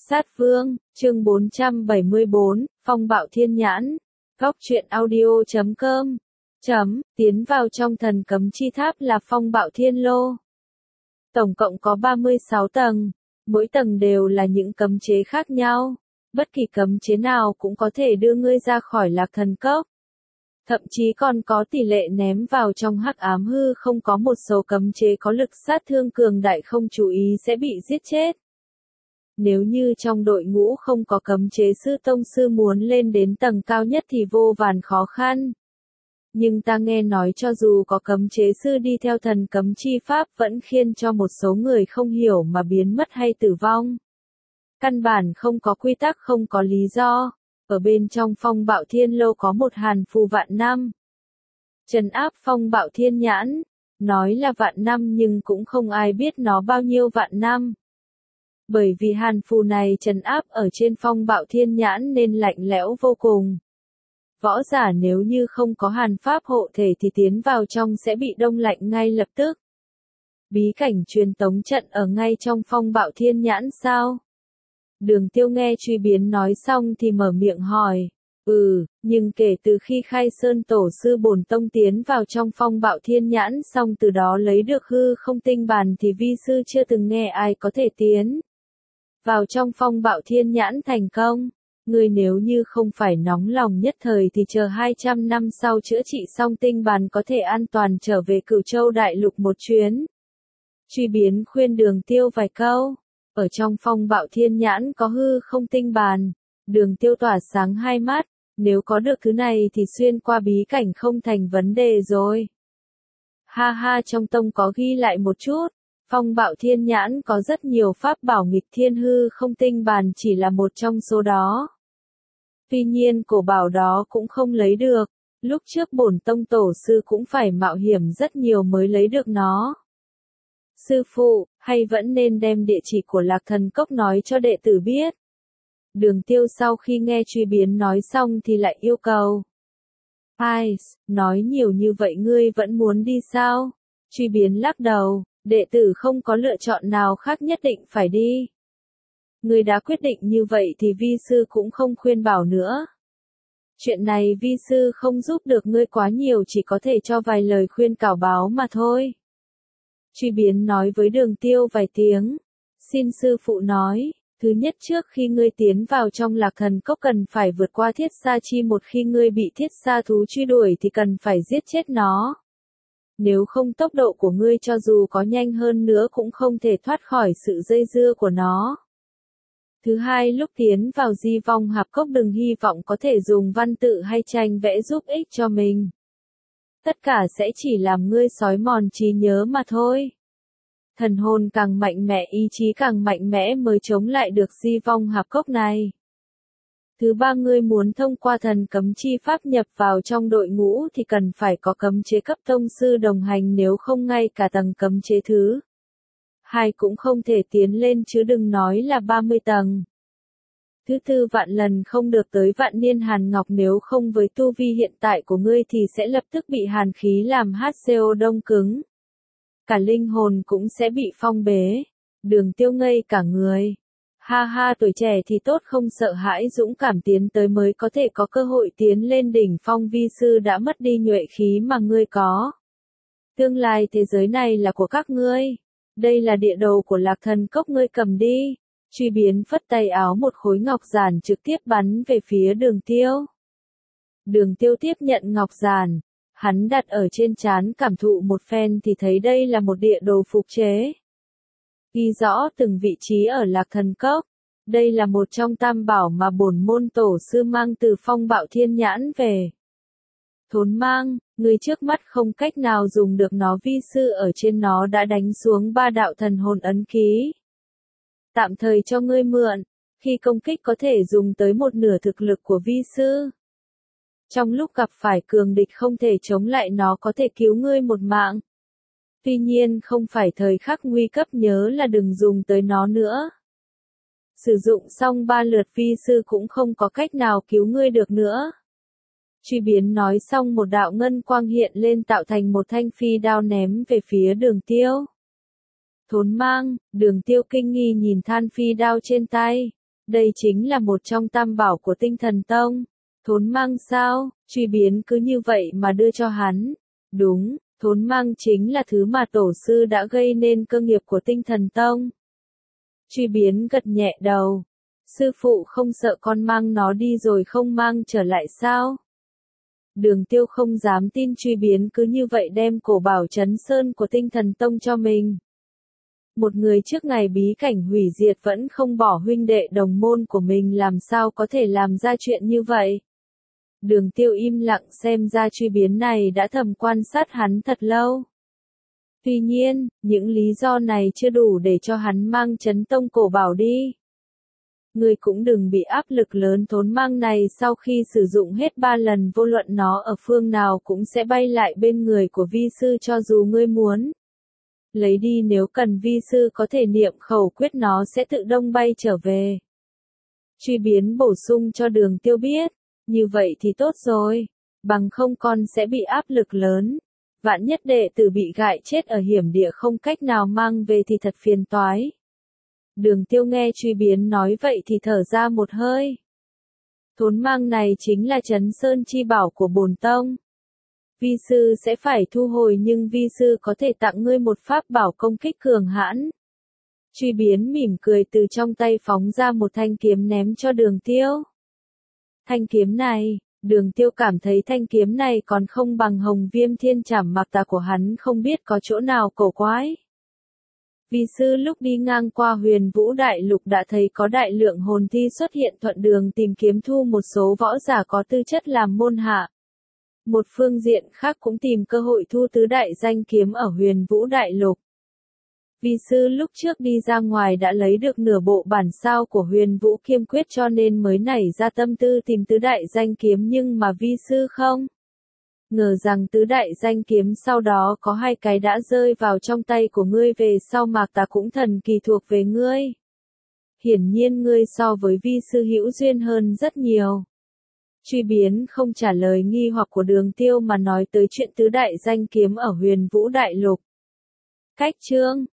Sát Vương, chương 474, Phong Bạo Thiên Nhãn. Góc truyện audio.com. Tiến vào trong thần cấm chi tháp là Phong Bạo Thiên Lô. Tổng cộng có 36 tầng, mỗi tầng đều là những cấm chế khác nhau. Bất kỳ cấm chế nào cũng có thể đưa ngươi ra khỏi Lạc Thần Cốc. Thậm chí còn có tỷ lệ ném vào trong hắc ám hư không, có một số cấm chế có lực sát thương cường đại không chú ý sẽ bị giết chết. Nếu như trong đội ngũ không có cấm chế sư tông sư muốn lên đến tầng cao nhất thì vô vàn khó khăn. Nhưng ta nghe nói cho dù có cấm chế sư đi theo thần cấm chi pháp vẫn khiến cho một số người không hiểu mà biến mất hay tử vong. Căn bản không có quy tắc, không có lý do. Ở bên trong Phong Bạo Thiên Lô có một hàn phù vạn năm. Trấn áp Phong Bạo Thiên Nhãn. Nói là vạn năm nhưng cũng không ai biết nó bao nhiêu vạn năm. Bởi vì hàn phù này trấn áp ở trên Phong Bạo Thiên Nhãn nên lạnh lẽo vô cùng. Võ giả nếu như không có hàn pháp hộ thể thì tiến vào trong sẽ bị đông lạnh ngay lập tức. Bí cảnh truyền tống trận ở ngay trong Phong Bạo Thiên Nhãn sao? Đường Tiêu nghe Truy Biến nói xong thì mở miệng hỏi. Nhưng kể từ khi Khai Sơn Tổ sư bổn tông tiến vào trong Phong Bạo Thiên Nhãn xong từ đó lấy được hư không tinh bàn thì vi sư chưa từng nghe ai có thể tiến vào trong Phong Bạo Thiên Nhãn thành công. Ngươi nếu như không phải nóng lòng nhất thời thì chờ 200 năm sau chữa trị xong tinh bàn có thể an toàn trở về Cửu Châu Đại Lục một chuyến. Truy Biến khuyên Đường Tiêu vài câu. Ở trong Phong Bạo Thiên Nhãn có hư không tinh bàn. Đường Tiêu tỏa sáng hai mắt. Nếu có được thứ này thì xuyên qua bí cảnh không thành vấn đề rồi. Ha ha, trong tông có ghi lại một chút. Phong Bạo Thiên Nhãn có rất nhiều pháp bảo nghịch thiên, hư không tinh bàn chỉ là một trong số đó. Tuy nhiên cổ bảo đó cũng không lấy được. Lúc trước bổn tông tổ sư cũng phải mạo hiểm rất nhiều mới lấy được nó. Sư phụ, hay vẫn nên đem địa chỉ của Lạc Thần Cốc nói cho đệ tử biết. Đường Tiêu sau khi nghe Truy Biến nói xong thì lại yêu cầu. Ai, nói nhiều như vậy ngươi vẫn muốn đi sao? Truy Biến lắc đầu, đệ tử không có lựa chọn nào khác, nhất định phải đi. Ngươi đã quyết định như vậy thì vi sư cũng không khuyên bảo nữa. Chuyện này vi sư không giúp được ngươi quá nhiều, chỉ có thể cho vài lời khuyên cảo báo mà thôi. Truy Biến nói với Đường Tiêu vài tiếng. Xin sư phụ nói, thứ nhất trước khi ngươi tiến vào trong Lạc Thần Cốc cần phải vượt qua thiết sa chi, một khi ngươi bị thiết sa thú truy đuổi thì cần phải giết chết nó. Nếu không tốc độ của ngươi cho dù có nhanh hơn nữa cũng không thể thoát khỏi sự dây dưa của nó. Thứ hai, lúc tiến vào Di Vong Hạp Cốc đừng hy vọng có thể dùng văn tự hay tranh vẽ giúp ích cho mình. Tất cả sẽ chỉ làm ngươi xói mòn trí nhớ mà thôi. Thần hồn càng mạnh mẽ, ý chí càng mạnh mẽ mới chống lại được Di Vong Hạp Cốc này. Thứ ba, ngươi muốn thông qua thần cấm chi pháp nhập vào trong đội ngũ thì cần phải có cấm chế cấp tông sư đồng hành, nếu không ngay cả tầng cấm chế thứ hai cũng không thể tiến lên chứ đừng nói là 30 tầng. Thứ tư, vạn lần không được tới Vạn Niên Hàn Ngọc, nếu không với tu vi hiện tại của ngươi thì sẽ lập tức bị hàn khí làm HCO đông cứng. Cả linh hồn cũng sẽ bị phong bế. Đường Tiêu ngây cả người. Ha ha, tuổi trẻ thì tốt, không sợ hãi, dũng cảm tiến tới mới có thể có cơ hội tiến lên đỉnh phong, vi sư đã mất đi nhuệ khí mà ngươi có. Tương lai thế giới này là của các ngươi. Đây là địa đồ của Lạc Thần Cốc, ngươi cầm đi. Truy Biến phất tay áo, một khối ngọc giản trực tiếp bắn về phía Đường Tiêu. Đường Tiêu tiếp nhận ngọc giản. Hắn đặt ở trên trán cảm thụ một phen thì thấy đây là một địa đồ phục chế. Ghi rõ từng vị trí ở Lạc Thần Cốc. Đây là một trong tam bảo mà bổn môn tổ sư mang từ Phong Bạo Thiên Nhãn về. Thốn mang, người trước mắt không cách nào dùng được nó, vi sư ở trên nó đã đánh xuống 3 đạo thần hồn ấn ký. Tạm thời cho ngươi mượn, khi công kích có thể dùng tới một nửa thực lực của vi sư. Trong lúc gặp phải cường địch không thể chống lại nó có thể cứu ngươi một mạng. Tuy nhiên không phải thời khắc nguy cấp, nhớ là đừng dùng tới nó nữa. Sử dụng xong 3 lượt vi sư cũng không có cách nào cứu ngươi được nữa. Truy Biến nói xong một đạo ngân quang hiện lên tạo thành một thanh phi đao ném về phía Đường Tiêu. Thốn mang, Đường Tiêu kinh nghi nhìn than phi đao trên tay. Đây chính là một trong tam bảo của Tinh Thần Tông. Thốn mang sao, truy biến cứ như vậy mà đưa cho hắn. Đúng, thốn mang chính là thứ mà tổ sư đã gây nên cơ nghiệp của Tinh Thần Tông. Truy biến gật nhẹ đầu. Sư phụ không sợ con mang nó đi rồi không mang trở lại sao? Đường Tiêu không dám tin truy biến cứ như vậy đem cổ bảo trấn sơn của Tinh Thần Tông cho mình. Một người trước ngày bí cảnh hủy diệt vẫn không bỏ huynh đệ đồng môn của mình làm sao có thể làm ra chuyện như vậy. Đường Tiêu im lặng xem ra truy biến này đã thầm quan sát hắn thật lâu. Tuy nhiên, những lý do này chưa đủ để cho hắn mang trấn tông cổ bảo đi. Ngươi cũng đừng bị áp lực lớn thốn mang này sau khi sử dụng hết 3 lần vô luận nó ở phương nào cũng sẽ bay lại bên người của vi sư cho dù ngươi muốn. Lấy đi nếu cần vi sư có thể niệm khẩu quyết nó sẽ tự động bay trở về. Truy biến bổ sung cho Đường Tiêu biết, như vậy thì tốt rồi, bằng không con sẽ bị áp lực lớn. Vạn nhất đệ tử bị gại chết ở hiểm địa không cách nào mang về thì thật phiền toái. Đường Tiêu nghe truy biến nói vậy thì thở ra một hơi. Thốn mang này chính là trấn sơn chi bảo của bổn tông. Vi sư sẽ phải thu hồi nhưng vi sư có thể tặng ngươi một pháp bảo công kích cường hãn. Truy biến mỉm cười từ trong tay phóng ra một thanh kiếm ném cho Đường Tiêu. Thanh kiếm này, Đường Tiêu cảm thấy thanh kiếm này còn không bằng Hồng Viêm Thiên Trảm Mạc Tà của hắn không biết có chỗ nào cổ quái. Vi sư lúc đi ngang qua Huyền Vũ Đại Lục đã thấy có đại lượng hồn thi xuất hiện thuận đường tìm kiếm thu một số võ giả có tư chất làm môn hạ. Một phương diện khác cũng tìm cơ hội thu tứ đại danh kiếm ở Huyền Vũ Đại Lục. Vi sư lúc trước đi ra ngoài đã lấy được nửa bộ bản sao của Huyền Vũ Kiêm Quyết cho nên mới nảy ra tâm tư tìm tứ đại danh kiếm nhưng mà vi sư không ngờ rằng tứ đại danh kiếm sau đó có 2 cái đã rơi vào trong tay của ngươi về sau Mạc Tà cũng thần kỳ thuộc về ngươi. Hiển nhiên ngươi so với vi sư hữu duyên hơn rất nhiều. Truy biến không trả lời nghi hoặc của Đường Tiêu mà nói tới chuyện tứ đại danh kiếm ở Huyền Vũ Đại Lục. Cách chương